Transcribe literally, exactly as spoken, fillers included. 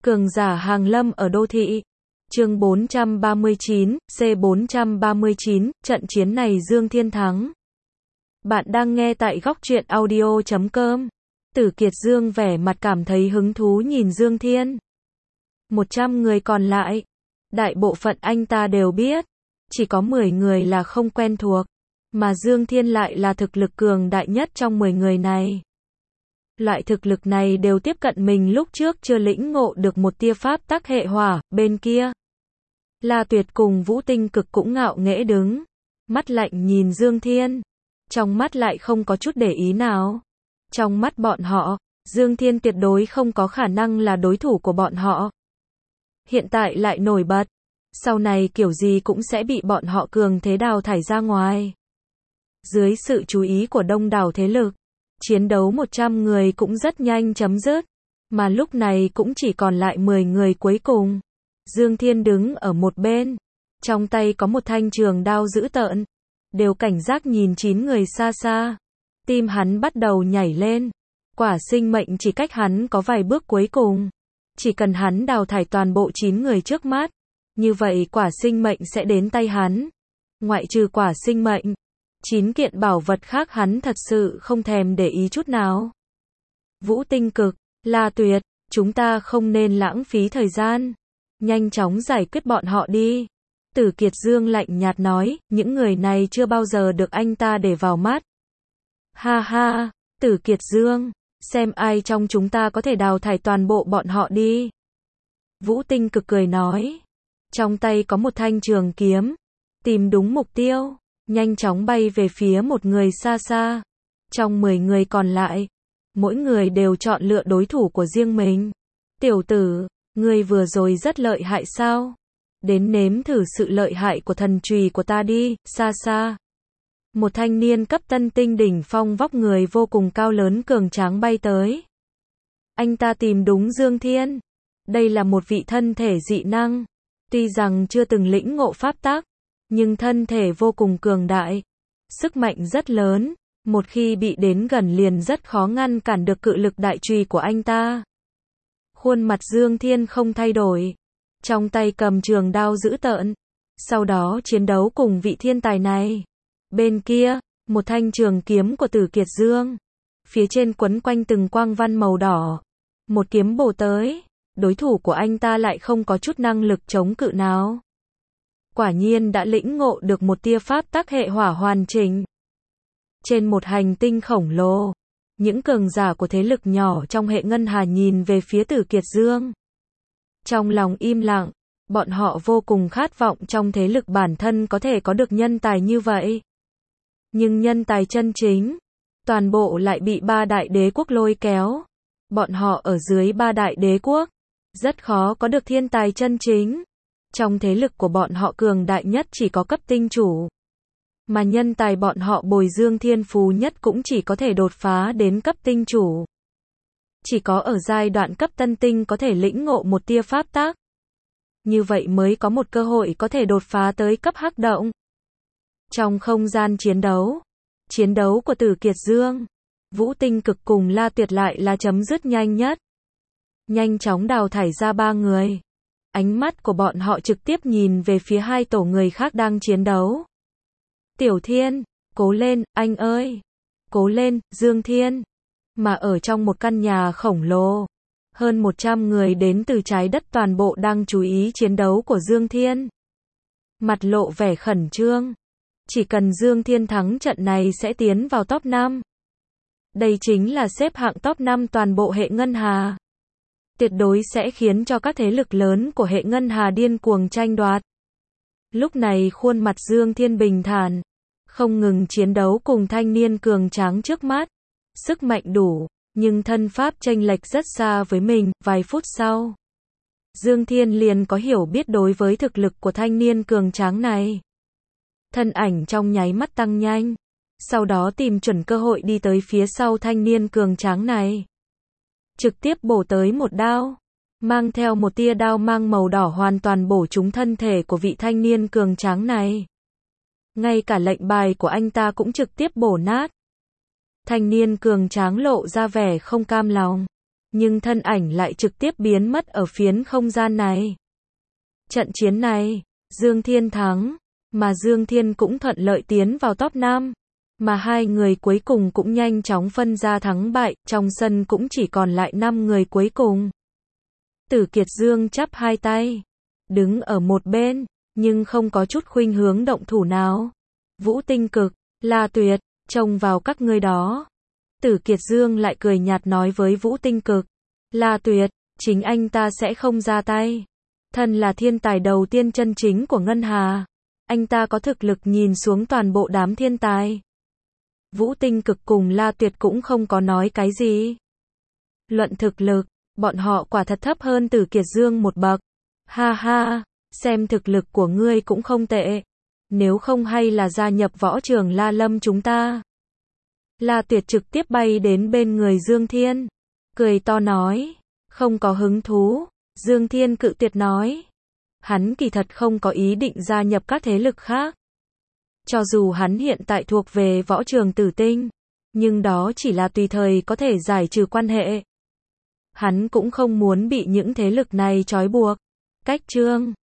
Cường giả hàng lâm ở đô thị. Chương bốn trăm ba mươi chín, C bốn trăm ba mươi chín, trận chiến này Dương Thiên thắng. Bạn đang nghe tại góc truyện audio chấm com. Tử Kiệt Dương vẻ mặt cảm thấy hứng thú nhìn Dương Thiên. một trăm người còn lại, đại bộ phận anh ta đều biết, chỉ có mười người là không quen thuộc, mà Dương Thiên lại là thực lực cường đại nhất trong mười người này. Loại thực lực này đều tiếp cận mình lúc trước chưa lĩnh ngộ được một tia pháp tắc hệ hỏa. Bên kia, La Tuyệt cùng Vũ Tinh Cực cũng ngạo nghễ đứng, mắt lạnh nhìn Dương Thiên, trong mắt lại không có chút để ý nào. Trong mắt bọn họ, Dương Thiên tuyệt đối không có khả năng là đối thủ của bọn họ. Hiện tại lại nổi bật, sau này kiểu gì cũng sẽ bị bọn họ cường thế đào thải ra ngoài. Dưới sự chú ý của đông đảo thế lực, chiến đấu một trăm người cũng rất nhanh chấm dứt, mà lúc này cũng chỉ còn lại mười người cuối cùng. Dương Thiên đứng ở một bên, trong tay có một thanh trường đao dữ tợn, đều cảnh giác nhìn chín người xa xa. Tim hắn bắt đầu nhảy lên, quả sinh mệnh chỉ cách hắn có vài bước cuối cùng. Chỉ cần hắn đào thải toàn bộ chín người trước mắt, như vậy quả sinh mệnh sẽ đến tay hắn. Ngoại trừ quả sinh mệnh, chín kiện bảo vật khác hắn thật sự không thèm để ý chút nào. Vũ Tinh Cực, La Tuyệt, chúng ta không nên lãng phí thời gian, nhanh chóng giải quyết bọn họ đi. Tử Kiệt Dương lạnh nhạt nói, những người này chưa bao giờ được anh ta để vào mắt. Ha ha, Tử Kiệt Dương, xem ai trong chúng ta có thể đào thải toàn bộ bọn họ đi. Vũ Tinh Cực cười nói, trong tay có một thanh trường kiếm, tìm đúng mục tiêu, nhanh chóng bay về phía một người xa xa. Trong mười người còn lại, mỗi người đều chọn lựa đối thủ của riêng mình. Tiểu tử, ngươi vừa rồi rất lợi hại sao? Đến nếm thử sự lợi hại của thần chùy của ta đi, xa xa. Một thanh niên cấp tân tinh đỉnh phong vóc người vô cùng cao lớn cường tráng bay tới. Anh ta tìm đúng Dương Thiên. Đây là một vị thân thể dị năng. Tuy rằng chưa từng lĩnh ngộ pháp tắc, nhưng thân thể vô cùng cường đại. Sức mạnh rất lớn, một khi bị đến gần liền rất khó ngăn cản được cự lực đại chùy của anh ta. Khuôn mặt Dương Thiên không thay đổi, trong tay cầm trường đao dữ tợn, sau đó chiến đấu cùng vị thiên tài này. Bên kia, một thanh trường kiếm của Tử Kiệt Dương, phía trên quấn quanh từng quang văn màu đỏ, một kiếm bổ tới, đối thủ của anh ta lại không có chút năng lực chống cự nào. Quả nhiên đã lĩnh ngộ được một tia pháp tắc hệ hỏa hoàn chỉnh. Trên một hành tinh khổng lồ, những cường giả của thế lực nhỏ trong hệ ngân hà nhìn về phía Tử Kiệt Dương. Trong lòng im lặng, bọn họ vô cùng khát vọng trong thế lực bản thân có thể có được nhân tài như vậy. Nhưng nhân tài chân chính, toàn bộ lại bị ba đại đế quốc lôi kéo. Bọn họ ở dưới ba đại đế quốc, rất khó có được thiên tài chân chính. Trong thế lực của bọn họ cường đại nhất chỉ có cấp tinh chủ. Mà nhân tài bọn họ bồi dưỡng thiên phú nhất cũng chỉ có thể đột phá đến cấp tinh chủ. Chỉ có ở giai đoạn cấp tân tinh có thể lĩnh ngộ một tia pháp tắc. Như vậy mới có một cơ hội có thể đột phá tới cấp hắc động. Trong không gian chiến đấu, chiến đấu của Tử Kiệt Dương, Vũ Tinh Cực cùng La Tuyệt lại là chấm dứt nhanh nhất. Nhanh chóng đào thải ra ba người. Ánh mắt của bọn họ trực tiếp nhìn về phía hai tổ người khác đang chiến đấu. Tiểu Thiên, cố lên, anh ơi. Cố lên, Dương Thiên. Mà ở trong một căn nhà khổng lồ, hơn một trăm người đến từ trái đất toàn bộ đang chú ý chiến đấu của Dương Thiên. Mặt lộ vẻ khẩn trương. Chỉ cần Dương Thiên thắng trận này sẽ tiến vào top năm. Đây chính là xếp hạng top năm toàn bộ hệ ngân hà. Tuyệt đối sẽ khiến cho các thế lực lớn của hệ ngân hà điên cuồng tranh đoạt. Lúc này khuôn mặt Dương Thiên bình thản, không ngừng chiến đấu cùng thanh niên cường tráng trước mắt. Sức mạnh đủ, nhưng thân pháp chênh lệch rất xa với mình. Vài phút sau, Dương Thiên liền có hiểu biết đối với thực lực của thanh niên cường tráng này. Thân ảnh trong nháy mắt tăng nhanh, sau đó tìm chuẩn cơ hội đi tới phía sau thanh niên cường tráng này. Trực tiếp bổ tới một đao, mang theo một tia đao mang màu đỏ hoàn toàn bổ trúng thân thể của vị thanh niên cường tráng này. Ngay cả lệnh bài của anh ta cũng trực tiếp bổ nát. Thanh niên cường tráng lộ ra vẻ không cam lòng, nhưng thân ảnh lại trực tiếp biến mất ở phiến không gian này. Trận chiến này, Dương Thiên thắng, mà Dương Thiên cũng thuận lợi tiến vào top năm, mà hai người cuối cùng cũng nhanh chóng phân ra thắng bại, trong sân cũng chỉ còn lại năm người cuối cùng. Tử Kiệt Dương chắp hai tay, đứng ở một bên, nhưng không có chút khuynh hướng động thủ nào. Vũ Tinh Cực, La Tuyệt, trông vào các ngươi đó. Tử Kiệt Dương lại cười nhạt nói với Vũ Tinh Cực, La Tuyệt, chính anh ta sẽ không ra tay. Thân là thiên tài đầu tiên chân chính của Ngân Hà, anh ta có thực lực nhìn xuống toàn bộ đám thiên tài. Vũ Tinh Cực cùng La Tuyệt cũng không có nói cái gì. Luận thực lực, bọn họ quả thật thấp hơn Tử Kiệt Dương một bậc. Ha ha, xem thực lực của ngươi cũng không tệ. Nếu không hay là gia nhập võ trường La Lâm chúng ta. La Tuyệt trực tiếp bay đến bên người Dương Thiên, cười to nói, không có hứng thú. Dương Thiên cự tuyệt nói, hắn kỳ thật không có ý định gia nhập các thế lực khác. Cho dù hắn hiện tại thuộc về võ trường Tử Tinh, nhưng đó chỉ là tùy thời có thể giải trừ quan hệ. Hắn cũng không muốn bị những thế lực này trói buộc. Cách chương